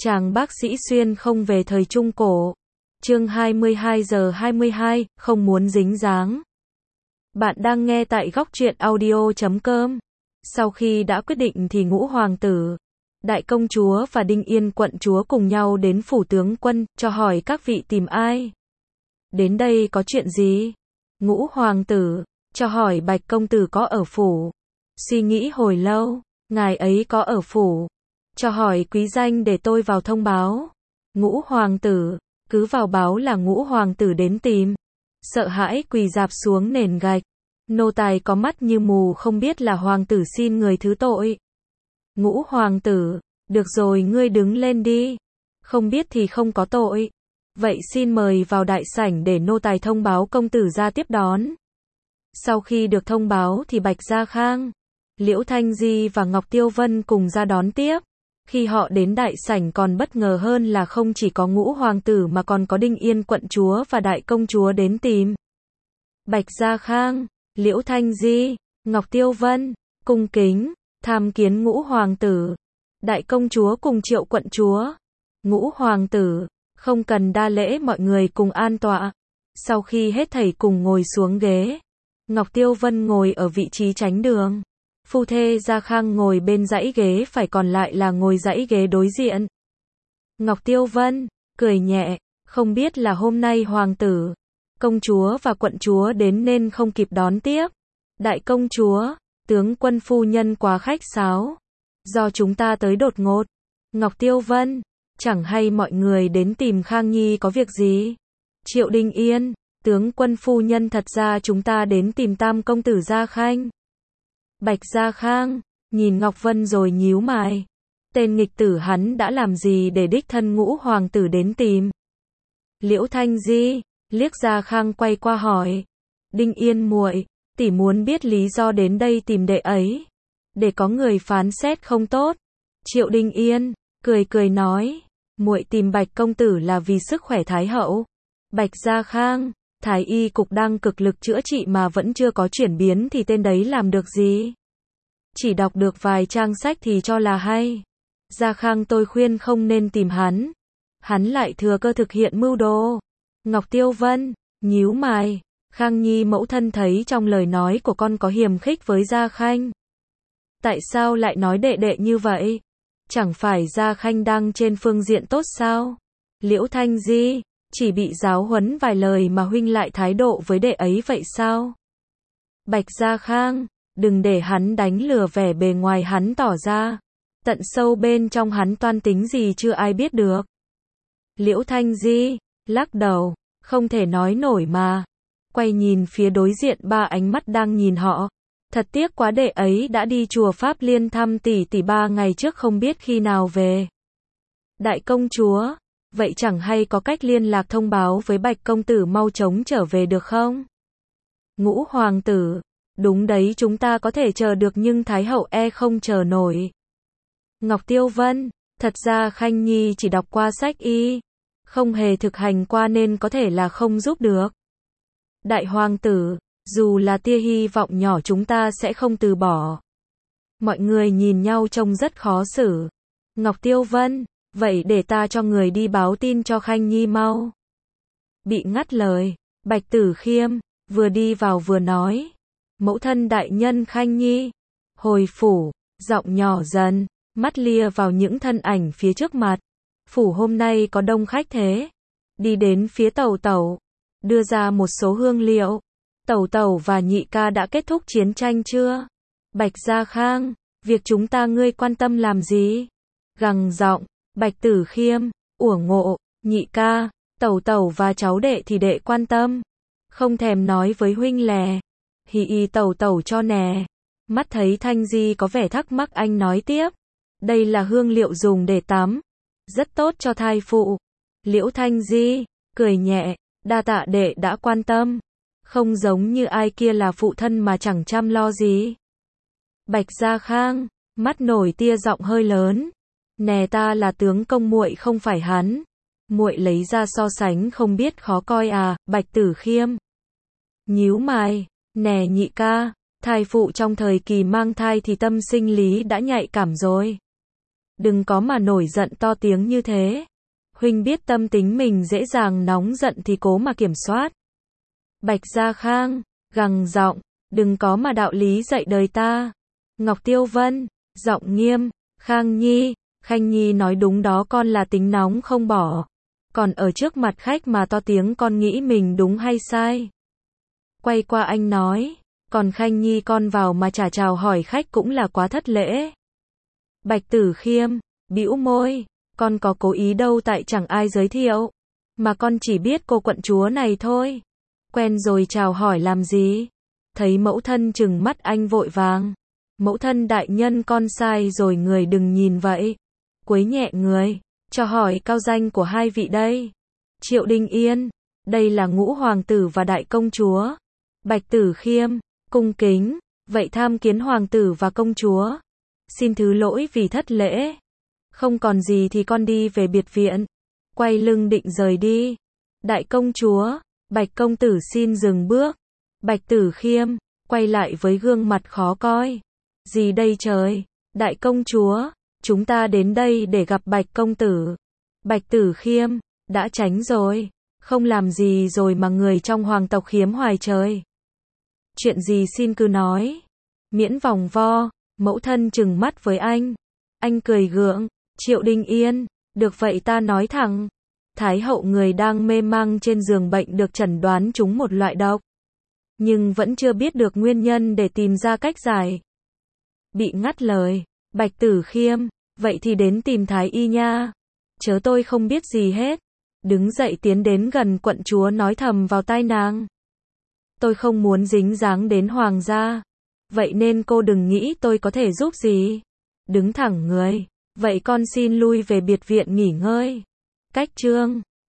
Chàng bác sĩ xuyên không về thời Trung Cổ. Chương 22:22, không muốn dính dáng. Bạn đang nghe tại góc truyện audio.com. Sau khi đã quyết định thì Ngũ hoàng tử, đại công chúa và Đinh Yên quận chúa cùng nhau đến phủ tướng quân, cho hỏi các vị tìm ai. Đến đây có chuyện gì? Ngũ hoàng tử, cho hỏi Bạch công tử có ở phủ. Suy nghĩ hồi lâu, ngài ấy có ở phủ. Cho hỏi quý danh để tôi vào thông báo. Ngũ hoàng tử, cứ vào báo là Ngũ hoàng tử đến tìm. Sợ hãi quỳ rạp xuống nền gạch. Nô tài có mắt như mù không biết là hoàng tử xin người thứ tội. Ngũ hoàng tử, được rồi ngươi đứng lên đi. Không biết thì không có tội. Vậy xin mời vào đại sảnh để nô tài thông báo công tử ra tiếp đón. Sau khi được thông báo thì Bạch Gia Khang, Liễu Thanh Di và Ngọc Tiêu Vân cùng ra đón tiếp. Khi họ đến đại sảnh còn bất ngờ hơn là không chỉ có Ngũ hoàng tử mà còn có Đinh Yên quận chúa và đại công chúa đến tìm. Bạch Gia Khang, Liễu Thanh Di, Ngọc Tiêu Vân, cung kính, tham kiến Ngũ hoàng tử. Đại công chúa cùng Triệu quận chúa. Ngũ hoàng tử, không cần đa lễ mọi người cùng an tọa. Sau khi hết thảy cùng ngồi xuống ghế, Ngọc Tiêu Vân ngồi ở vị trí tránh đường. Phu thê Gia Khang ngồi bên dãy ghế phải còn lại là ngồi dãy ghế đối diện. Ngọc Tiêu Vân, cười nhẹ, không biết là hôm nay hoàng tử, công chúa và quận chúa đến nên không kịp đón tiếp. Đại công chúa, tướng quân phu nhân quá khách sáo. Do chúng ta tới đột ngột. Ngọc Tiêu Vân, chẳng hay mọi người đến tìm Khang Nhi có việc gì. Triệu Đinh Yên, tướng quân phu nhân thật ra chúng ta đến tìm tam công tử Gia Khanh. Bạch Gia Khang, nhìn Ngọc Vân rồi nhíu mày. Tên nghịch tử hắn đã làm gì để đích thân Ngũ hoàng tử đến tìm? Liễu Thanh Di, liếc Gia Khang quay qua hỏi. Đinh Yên muội, tỷ muốn biết lý do đến đây tìm đệ ấy. Để có người phán xét không tốt. Triệu Đinh Yên, cười cười nói. Muội tìm Bạch công tử là vì sức khỏe Thái hậu. Bạch Gia Khang, Thái y cục đang cực lực chữa trị mà vẫn chưa có chuyển biến thì tên đấy làm được gì? Chỉ đọc được vài trang sách thì cho là hay. Gia Khang tôi khuyên không nên tìm hắn. Hắn lại thừa cơ thực hiện mưu đồ. Ngọc Tiêu Vân, nhíu mày. Khang Nhi mẫu thân thấy trong lời nói của con có hiềm khích với Gia Khanh. Tại sao lại nói đệ đệ như vậy? Chẳng phải Gia Khanh đang trên phương diện tốt sao? Liễu Thanh Di, chỉ bị giáo huấn vài lời mà huynh lại thái độ với đệ ấy vậy sao? Bạch Gia Khang, đừng để hắn đánh lừa vẻ bề ngoài hắn tỏ ra. Tận sâu bên trong hắn toan tính gì chưa ai biết được. Liễu Thanh Di, lắc đầu, không thể nói nổi mà. Quay nhìn phía đối diện ba ánh mắt đang nhìn họ. Thật tiếc quá đệ ấy đã đi chùa Pháp Liên thăm tỷ tỷ 3 ngày trước không biết khi nào về. Đại công chúa, vậy chẳng hay có cách liên lạc thông báo với Bạch công tử mau chóng trở về được không? Ngũ hoàng tử, đúng đấy chúng ta có thể chờ được nhưng Thái hậu không chờ nổi. Ngọc Tiêu Vân, thật ra Khanh Nhi chỉ đọc qua sách y, không hề thực hành qua nên có thể là không giúp được. Đại hoàng tử, dù là tia hy vọng nhỏ chúng ta sẽ không từ bỏ. Mọi người nhìn nhau trông rất khó xử. Ngọc Tiêu Vân, vậy để ta cho người đi báo tin cho Khanh Nhi mau. Bị ngắt lời, Bạch Tử Khiêm, vừa đi vào vừa nói. Mẫu thân đại nhân Khanh Nhi. Hồi phủ, giọng nhỏ dần, mắt lia vào những thân ảnh phía trước mặt. Phủ hôm nay có đông khách thế. Đi đến phía Tẩu Tẩu, đưa ra một số hương liệu. Tẩu Tẩu và Nhị ca đã kết thúc chiến tranh chưa? Bạch Gia Khang, việc chúng ta ngươi quan tâm làm gì? Gằn giọng, Bạch Tử Khiêm, uổng ngộ, Nhị ca, Tẩu Tẩu và cháu đệ thì đệ quan tâm. Không thèm nói với huynh lè. Hì y Tẩu Tẩu cho nè. Mắt thấy Thanh Di có vẻ thắc mắc anh nói tiếp. Đây là hương liệu dùng để tắm. Rất tốt cho thai phụ. Liễu Thanh Di, cười nhẹ, đa tạ đệ đã quan tâm. Không giống như ai kia là phụ thân mà chẳng chăm lo gì. Bạch Gia Khang, mắt nổi tia giọng hơi lớn. Nè ta là tướng công muội không phải hắn. Muội lấy ra so sánh không biết khó coi à? Bạch Tử Khiêm nhíu mày, nè Nhị ca, thai phụ trong thời kỳ mang thai thì tâm sinh lý đã nhạy cảm rồi. đừng có mà nổi giận to tiếng như thế. Huynh biết tâm tính mình dễ dàng nóng giận thì cố mà kiểm soát. Bạch Gia Khang, gằn giọng, đừng có mà đạo lý dạy đời ta. Ngọc Tiêu Vân, giọng nghiêm, Khang Nhi, Khanh Nhi nói đúng đó, con là tính nóng không bỏ. Còn ở trước mặt khách mà to tiếng, con nghĩ mình đúng hay sai? Quay qua anh nói, còn Khanh Nhi con vào mà chả chào hỏi khách cũng là quá thất lễ. Bạch Tử Khiêm, bĩu môi, con có cố ý đâu, tại chẳng ai giới thiệu. Mà con chỉ biết cô quận chúa này thôi. Quen rồi chào hỏi làm gì? Thấy mẫu thân trừng mắt anh vội vàng. Mẫu thân đại nhân con sai rồi, người đừng nhìn vậy. Quấy nhẹ người, cho hỏi cao danh của hai vị đây. Triệu Đình Yên, đây là ngũ hoàng tử và đại công chúa. Bạch Tử Khiêm, cung kính, vậy tham kiến hoàng tử và công chúa. Xin thứ lỗi vì thất lễ. Không còn gì thì con đi về biệt viện. Quay lưng định rời đi. Đại công chúa, Bạch công tử xin dừng bước. Bạch Tử Khiêm, quay lại với gương mặt khó coi. Gì đây trời? Đại công chúa, chúng ta đến đây để gặp Bạch công tử. Bạch Tử Khiêm, đã tránh rồi. Không làm gì rồi mà người trong hoàng tộc khiếm hoài trời. Chuyện gì xin cứ nói. Miễn vòng vo, mẫu thân trừng mắt với anh. Anh cười gượng, Triệu Đình Yên, được vậy ta nói thẳng. Thái hậu người đang mê mang trên giường bệnh được chẩn đoán trúng một loại độc. Nhưng vẫn chưa biết được nguyên nhân để tìm ra cách giải. Bị ngắt lời, Bạch Tử Khiêm, vậy thì đến tìm Thái y nha. Chớ tôi không biết gì hết. Đứng dậy tiến đến gần quận chúa nói thầm vào tai nàng. Tôi không muốn dính dáng đến hoàng gia. Vậy nên cô đừng nghĩ tôi có thể giúp gì. Đứng thẳng người. Vậy con xin lui về biệt viện nghỉ ngơi. Cách chương